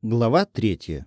Глава 3.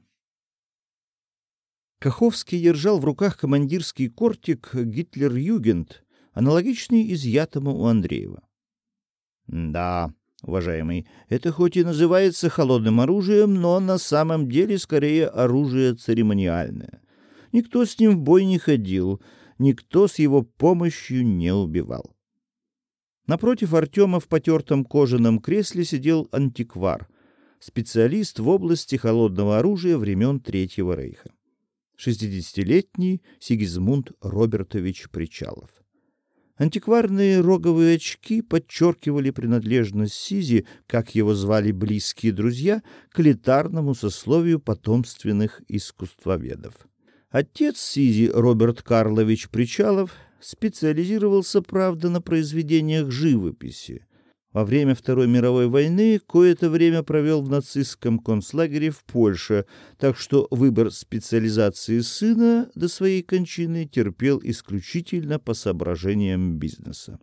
Каховский держал в руках командирский кортик «Гитлер-Югент», аналогичный изъятому у Андреева. Да, уважаемый, это хоть и называется холодным оружием, но на самом деле скорее оружие церемониальное. Никто с ним в бой не ходил, никто с его помощью не убивал. Напротив Артема в потертом кожаном кресле сидел антиквар, специалист в области холодного оружия времен Третьего рейха. 60-летний Сигизмунд Робертович Причалов. Антикварные роговые очки подчеркивали принадлежность Сизи, как его звали близкие друзья, к элитарному сословию потомственных искусствоведов. Отец Сизи, Роберт Карлович Причалов, специализировался, правда, на произведениях живописи. Во время Второй мировой войны кое-то время провел в нацистском концлагере в Польше, так что выбор специализации сына до своей кончины терпел исключительно по соображениям бизнеса.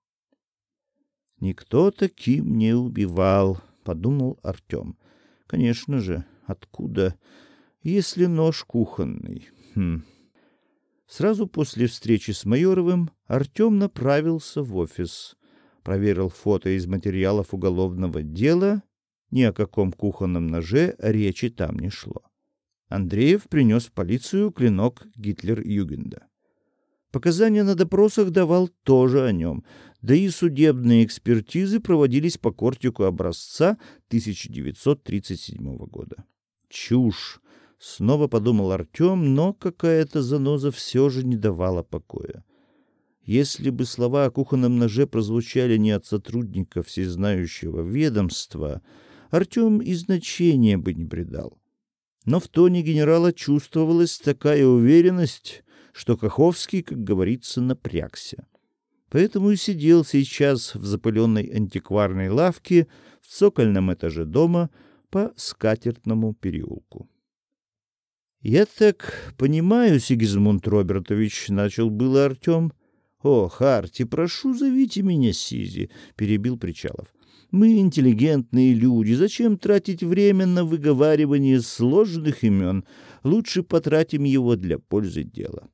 «Никто таким не убивал», — подумал Артем. «Конечно же, откуда, если нож кухонный?» Сразу после встречи с Майоровым Артем направился в офис. Проверил фото из материалов уголовного дела. Ни о каком кухонном ноже речи там не шло. Андреев принес в полицию клинок Гитлер-Югенда. Показания на допросах давал тоже о нем, да и судебные экспертизы проводились по кортику образца 1937 года. Чушь! Снова подумал Артем, но какая-то заноза все же не давала покоя. Если бы слова о кухонном ноже прозвучали не от сотрудника всезнающего ведомства, Артем и значения бы не придал. Но в тоне генерала чувствовалась такая уверенность, что Каховский, как говорится, напрягся. Поэтому и сидел сейчас в запыленной антикварной лавке в цокольном этаже дома по Скатертному переулку. «Я так понимаю, Сигизмунд Робертович», — начал было Артем. «Ох, Арти, прошу, зовите меня Сизи», — перебил Причалов. «Мы интеллигентные люди. Зачем тратить время на выговаривание сложных имен? Лучше потратим его для пользы дела».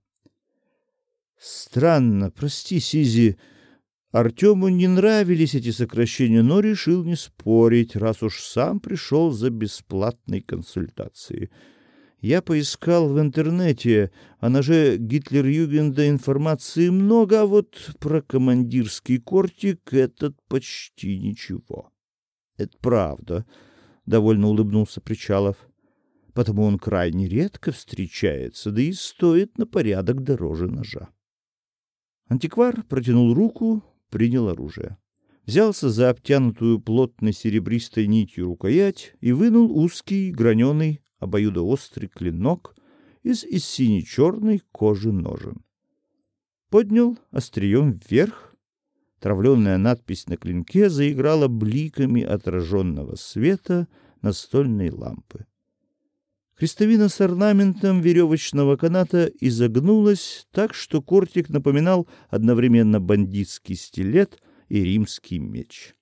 «Странно, прости, Сизи». Артему не нравились эти сокращения, но решил не спорить, раз уж сам пришел за бесплатной консультацией. Я поискал в интернете, о ноже Гитлер-Югенда информации много, а вот про командирский кортик этот почти ничего. — Это правда, — довольно улыбнулся Причалов. — Потому он крайне редко встречается, да и стоит на порядок дороже ножа. Антиквар протянул руку, принял оружие. Взялся за обтянутую плотной серебристой нитью рукоять и вынул узкий граненый обоюдоострый клинок из сине-черной кожи ножен. Поднял острием вверх. Травленная надпись на клинке заиграла бликами отраженного света настольной лампы. Крестовина с орнаментом веревочного каната изогнулась так, что кортик напоминал одновременно бандитский стилет и римский меч.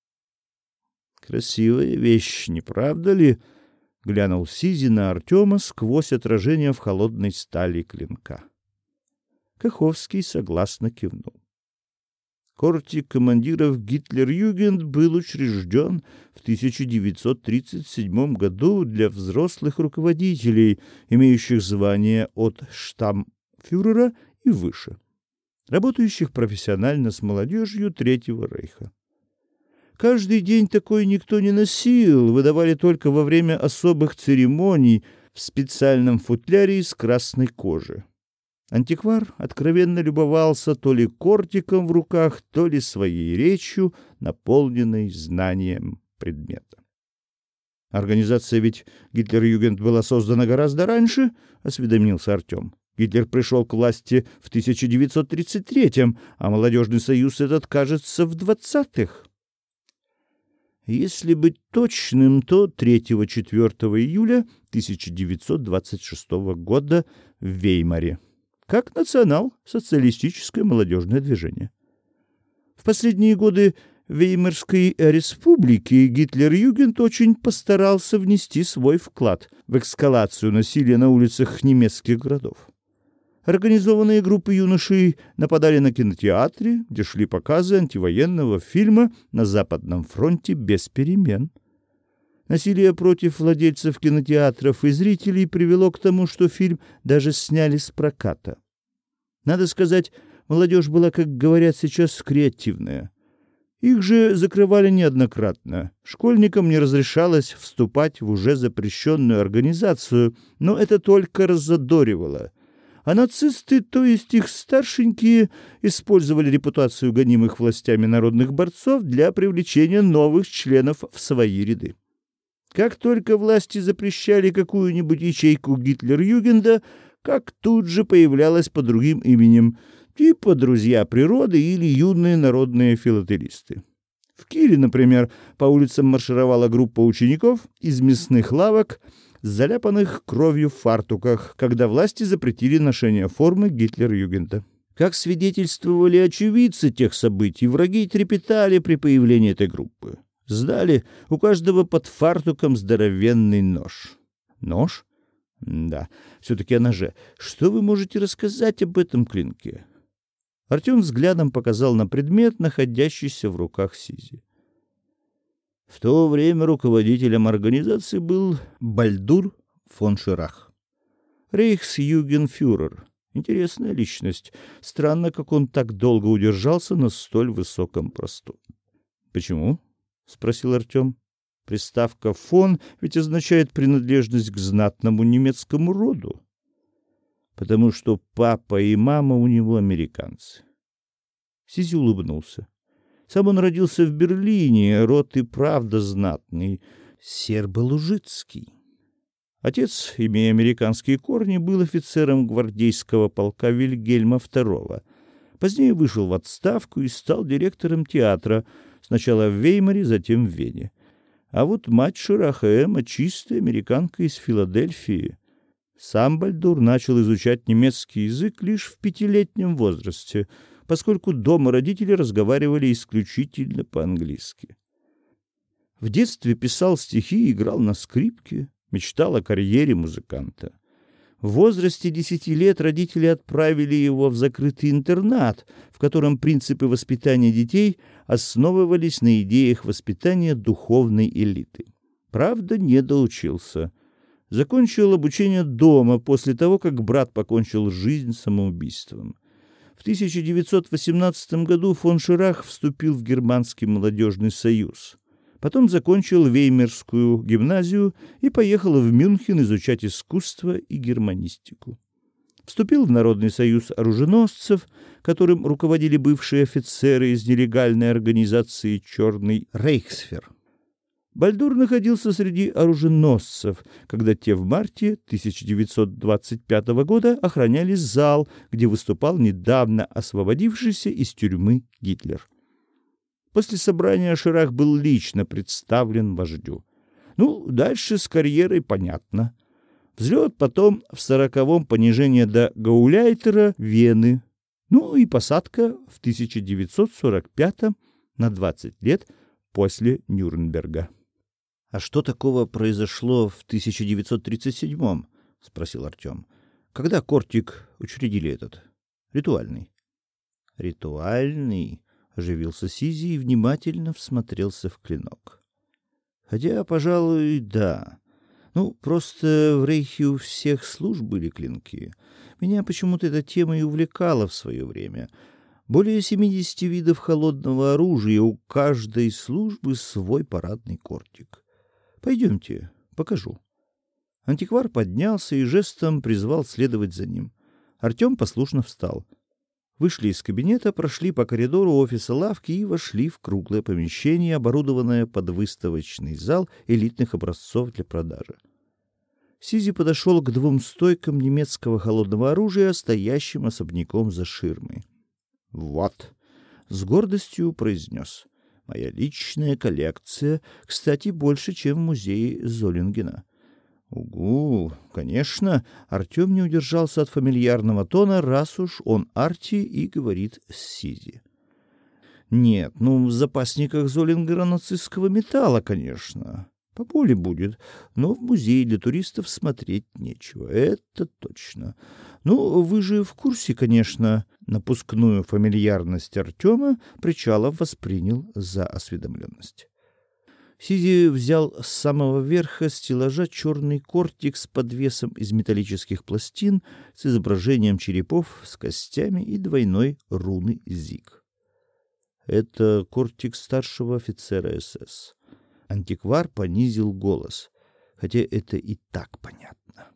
«Красивая вещь, не правда ли?» — глянул Сизи на Артема сквозь отражение в холодной стали клинка. Каховский согласно кивнул. Кортик командиров Гитлер-Югент был учрежден в 1937 году для взрослых руководителей, имеющих звание от штамфюрера и выше, работающих профессионально с молодежью Третьего рейха. Каждый день такой никто не носил, выдавали только во время особых церемоний в специальном футляре из красной кожи. Антиквар откровенно любовался то ли кортиком в руках, то ли своей речью, наполненной знанием предмета. «Организация ведь Гитлер-Югент была создана гораздо раньше», — осведомился Артем. «Гитлер пришел к власти в 1933-м, а молодежный союз этот, кажется, в 20-х». Если быть точным, то 3-4 июля 1926 года в Веймаре, как национал-социалистическое молодежное движение. В последние годы В Веймарской республике Гитлер-Югент очень постарался внести свой вклад в эскалацию насилия на улицах немецких городов. Организованные группы юношей нападали на кинотеатры, где шли показы антивоенного фильма «На Западном фронте без перемен». Насилие против владельцев кинотеатров и зрителей привело к тому, что фильм даже сняли с проката. Надо сказать, молодежь была, как говорят сейчас, креативная. Их же закрывали неоднократно. Школьникам не разрешалось вступать в уже запрещенную организацию, но это только раззадоривало. А нацисты, то есть их старшенькие, использовали репутацию гонимых властями народных борцов для привлечения новых членов в свои ряды. Как только власти запрещали какую-нибудь ячейку Гитлер-Югенда, как тут же появлялась под другим именем, типа «Друзья природы» или «Юные народные филателисты». В Киеле, например, по улицам маршировала группа учеников из мясных лавок, заляпанных кровью в фартуках, когда власти запретили ношение формы Гитлер-Югенда. Как свидетельствовали очевидцы тех событий, враги трепетали при появлении этой группы. Сдали у каждого под фартуком здоровенный нож. Нож? Да, все-таки о ноже. Что вы можете рассказать об этом клинке? Артем взглядом показал на предмет, находящийся в руках Сизи. В то время руководителем организации был Бальдур фон Ширах. Рейхсюгенфюрер. Интересная личность. Странно, как он так долго удержался на столь высоком посту. Почему? — спросил Артем. Приставка «фон» ведь означает принадлежность к знатному немецкому роду. Потому что папа и мама у него американцы. Сизи улыбнулся. Сам он родился в Берлине, род и правда знатный, сербо-лужицкий. Отец, имея американские корни, был офицером гвардейского полка Вильгельма II. Позднее вышел в отставку и стал директором театра, сначала в Веймаре, затем в Вене. А вот мать Шираха Эмма — чистая американка из Филадельфии. Сам Бальдур начал изучать немецкий язык лишь в 5-летнем возрасте, поскольку дома родители разговаривали исключительно по-английски. В детстве писал стихи и играл на скрипке, мечтал о карьере музыканта. В возрасте 10 лет родители отправили его в закрытый интернат, в котором принципы воспитания детей основывались на идеях воспитания духовной элиты. Правда, не доучился. Закончил обучение дома после того, как брат покончил жизнь самоубийством. В 1918 году фон Ширах вступил в Германский молодежный союз. Потом закончил Веймарскую гимназию и поехал в Мюнхен изучать искусство и германистику. Вступил в Народный союз оруженосцев, которым руководили бывшие офицеры из нелегальной организации «Черный Рейхсфер». Бальдур находился среди оруженосцев, когда те в марте 1925 года охраняли зал, где выступал недавно освободившийся из тюрьмы Гитлер. После собрания Ширах был лично представлен вождю. Дальше с карьерой понятно. Взлет потом в 40-м понижение до гауляйтера Вены. И посадка в 1945-м на 20 лет после Нюрнберга. — А что такого произошло в 1937-м? — спросил Артем. — Когда Кортик учредили этот? Ритуальный. — Ритуальный? — оживился Сизи и внимательно всмотрелся в клинок. — Хотя, пожалуй, да. Просто в Рейхе у всех служб были клинки. Меня почему-то эта тема и увлекала в свое время. Более 70 видов холодного оружия, у каждой службы свой парадный кортик. Пойдемте, покажу. Антиквар поднялся и жестом призвал следовать за ним. Артем послушно встал. Вышли из кабинета, прошли по коридору офиса лавки и вошли в круглое помещение, оборудованное под выставочный зал элитных образцов для продажи. Сизи подошел к 2 стойкам немецкого холодного оружия, стоящим особняком за ширмой. «Вот», — с гордостью произнес, — «моя личная коллекция, кстати, больше, чем в музее Золингена». «Угу, конечно», — Артем не удержался от фамильярного тона, раз уж он Арти и говорит с Сизи. Нет, в запасниках Золингера нацистского металла, конечно. Поболее будет, но в музей для туристов смотреть нечего, это точно. Вы же в курсе, конечно. Напускную фамильярность Артема Причалов воспринял за осведомленность. Сиди взял с самого верха стеллажа черный кортик с подвесом из металлических пластин с изображением черепов с костями и двойной руны ЗИГ. Это кортик старшего офицера СС. Антиквар понизил голос, хотя это и так понятно.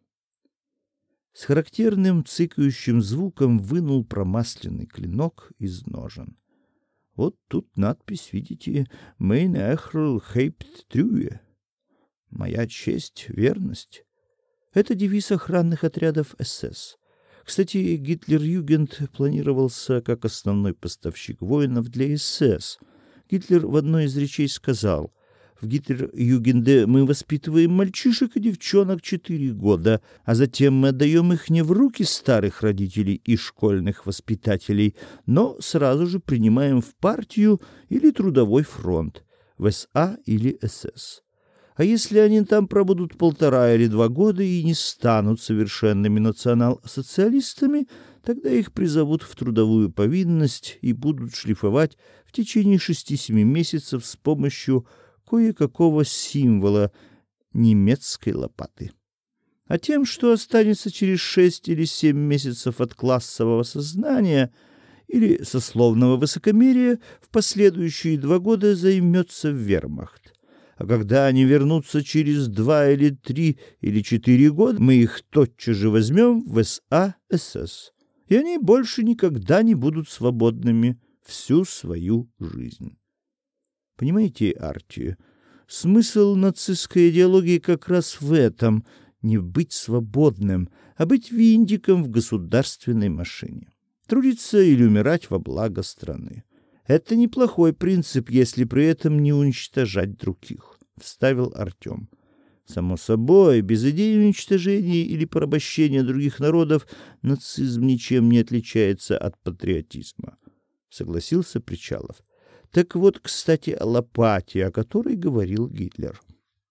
С характерным цыкающим звуком вынул промасленный клинок из ножен. Вот тут надпись, видите, «Mein Ehre hebt Treue». «Моя честь, верность». Это девиз охранных отрядов СС. Кстати, Гитлер-Югенд планировался как основной поставщик воинов для СС. Гитлер в одной из речей сказал: «В Гитлер-Югенде мы воспитываем мальчишек и девчонок 4 года, а затем мы отдаем их не в руки старых родителей и школьных воспитателей, но сразу же принимаем в партию или трудовой фронт, в СА или СС. А если они там пробудут 1,5 или 2 года и не станут совершенными национал-социалистами, тогда их призовут в трудовую повинность и будут шлифовать в течение 6-7 месяцев с помощью кое-какого символа немецкой лопаты. А тем, что останется через 6 или 7 месяцев от классового сознания или сословного высокомерия, в последующие 2 года займется вермахт. А когда они вернутся через 2 или 3 или 4 года, мы их тотчас же возьмем в СА-СС. И они больше никогда не будут свободными всю свою жизнь. Понимаете, Арти, смысл нацистской идеологии как раз в этом — не быть свободным, а быть винтиком в государственной машине. Трудиться или умирать во благо страны. Это неплохой принцип, если при этом не уничтожать других, — вставил Артем. Само собой, без идеи уничтожения или порабощения других народов нацизм ничем не отличается от патриотизма, — согласился Причалов. Так вот, кстати, о лопате, о которой говорил Гитлер.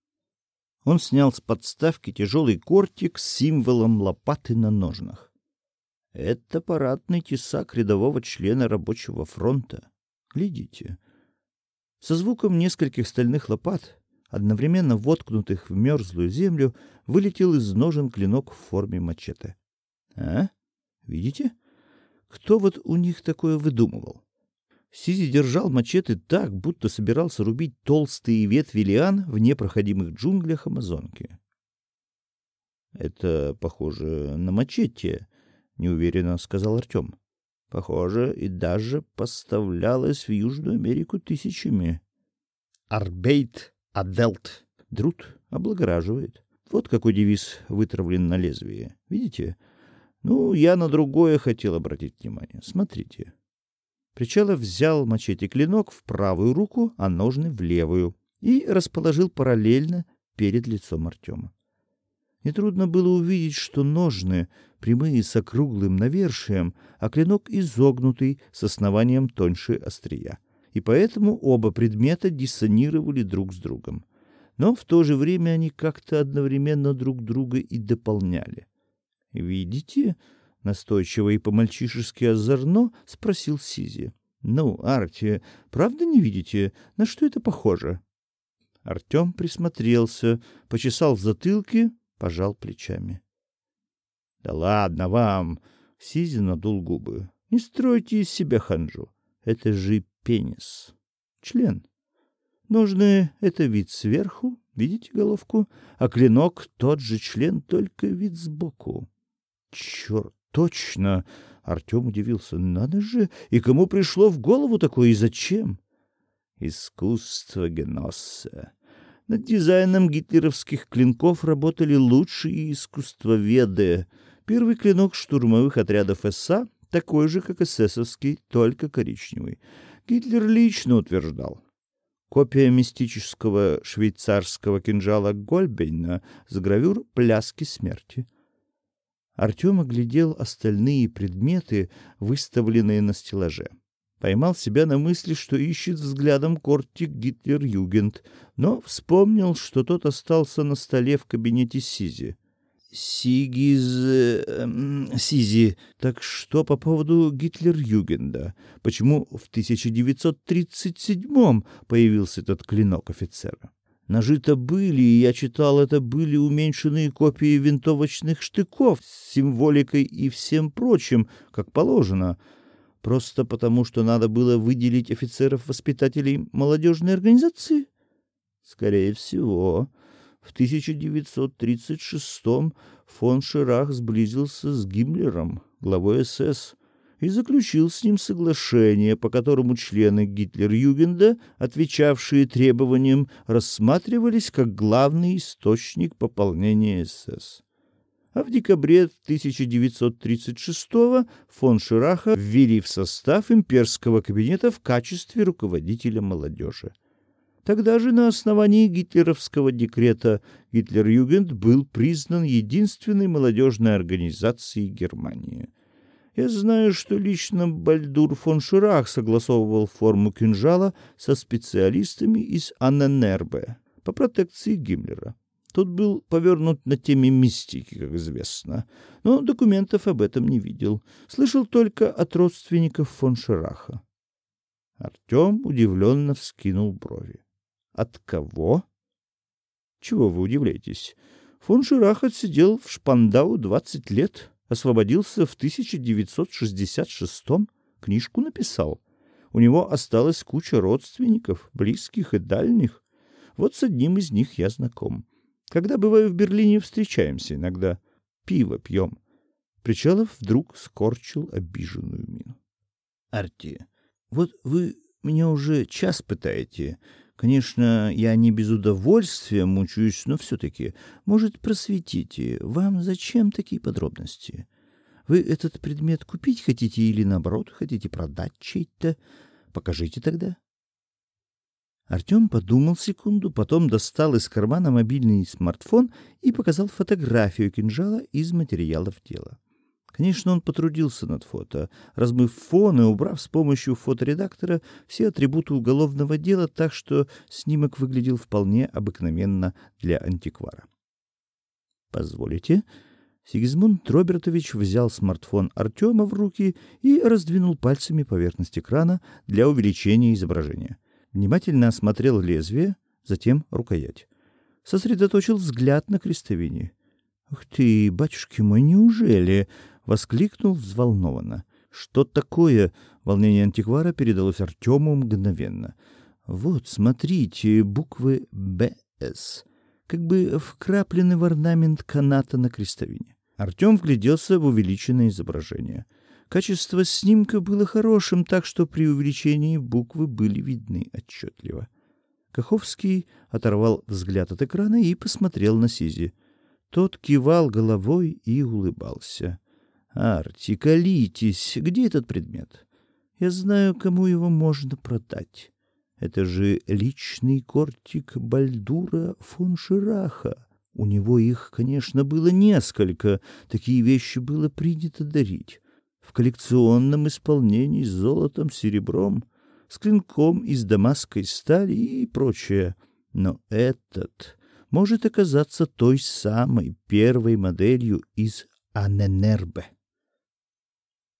Он снял с подставки тяжелый кортик с символом лопаты на ножнах. Это парадный тесак рядового члена рабочего фронта. Глядите. Со звуком нескольких стальных лопат, одновременно воткнутых в мерзлую землю, вылетел из ножен клинок в форме мачете. А? Видите? Кто вот у них такое выдумывал? Сизи держал мачете так, будто собирался рубить толстые ветви лиан в непроходимых джунглях Амазонки. — Это похоже на мачете, — неуверенно сказал Артем. — Похоже, и даже поставлялось в Южную Америку тысячами. Арбейт аделт. Труд облагораживает. Вот какой девиз вытравлен на лезвие. Видите? Я на другое хотел обратить внимание. Смотрите. Причалов взял мачете-клинок в правую руку, а ножны в левую, и расположил параллельно перед лицом Артема. Нетрудно было увидеть, что ножны прямые с округлым навершием, а клинок изогнутый с основанием тоньше острия. И поэтому оба предмета диссонировали друг с другом. Но в то же время они как-то одновременно друг друга и дополняли. «Видите?» — настойчиво и по-мальчишески озорно спросил Сизи. Арти, правда не видите, на что это похоже?» Артем присмотрелся, почесал в затылке, пожал плечами. — Да ладно вам! — Сизи надул губы. — Не стройте из себя ханжу. Это же пенис. Член. Ножны — это вид сверху, видите головку, а клинок — тот же член, только вид сбоку. — Черт, точно! — Артем удивился. — Надо же! И кому пришло в голову такое и зачем? — Искусство Геносса. Над дизайном гитлеровских клинков работали лучшие искусствоведы. Первый клинок штурмовых отрядов СА такой же, как эсэсовский, только коричневый. Гитлер лично утверждал. Копия мистического швейцарского кинжала Гольбейна с гравюр «Пляски смерти». Артем оглядел остальные предметы, выставленные на стеллаже. Поймал себя на мысли, что ищет взглядом кортик Гитлер-Югент, но вспомнил, что тот остался на столе в кабинете Сизи. Сизи. Так что по поводу Гитлер-Югенда? Почему в 1937-м появился этот клинок офицера? Ножи-то были, и я читал, это были уменьшенные копии винтовочных штыков с символикой и всем прочим, как положено. Просто потому, что надо было выделить офицеров-воспитателей молодежной организации? Скорее всего. В 1936-м фон Ширах сблизился с Гиммлером, главой СС, и заключил с ним соглашение, по которому члены Гитлер-Югенда, отвечавшие требованиям, рассматривались как главный источник пополнения СС. А в декабре 1936-го фон Шираха ввели в состав имперского кабинета в качестве руководителя молодежи. Тогда же на основании гитлеровского декрета Гитлер-Югент был признан единственной молодежной организацией Германии. Я знаю, что лично Бальдур фон Ширах согласовывал форму кинжала со специалистами из Анненербе по протекции Гиммлера. Тот был повернут на теме мистики, как известно, но документов об этом не видел. Слышал только от родственников фон Шираха. Артем удивленно вскинул брови. От кого? Чего вы удивляетесь? Фон Ширах отсидел в Шпандау 20 лет, освободился в 1966-м, книжку написал. У него осталась куча родственников, близких и дальних. Вот с одним из них я знаком. Когда бываю в Берлине, встречаемся иногда. Пиво пьем. Причалов вдруг скорчил обиженную мину. Арти, вот вы меня уже час пытаете. Конечно, я не без удовольствия мучаюсь, но все-таки, может, просветите, вам зачем такие подробности? Вы этот предмет купить хотите или, наоборот, хотите продать чей-то? Покажите тогда. Артем подумал секунду, потом достал из кармана мобильный смартфон и показал фотографию кинжала из материалов дела. Конечно, он потрудился над фото, размыв фон и убрав с помощью фоторедактора все атрибуты уголовного дела, так что снимок выглядел вполне обыкновенно для антиквара. «Позволите?» Сигизмунд Робертович взял смартфон Артема в руки и раздвинул пальцами поверхность экрана для увеличения изображения. Внимательно осмотрел лезвие, затем рукоять. Сосредоточил взгляд на крестовине. «Ух ты, батюшки мой, неужели?» — воскликнул взволнованно. «Что такое?» — волнение антиквара передалось Артему мгновенно. «Вот, смотрите, буквы «БС», как бы вкраплены в орнамент каната на крестовине». Артем вгляделся в увеличенное изображение. Качество снимка было хорошим, так что при увеличении буквы были видны отчетливо. Каховский оторвал взгляд от экрана и посмотрел на Сизи. Тот кивал головой и улыбался. «Арти, колитесь, где этот предмет? Я знаю, кому его можно продать. Это же личный кортик Бальдура фон Шираха. У него их, конечно, было несколько, такие вещи было принято дарить. В коллекционном исполнении с золотом, серебром, с клинком из дамасской стали и прочее. Но этот может оказаться той самой первой моделью из Анненербе.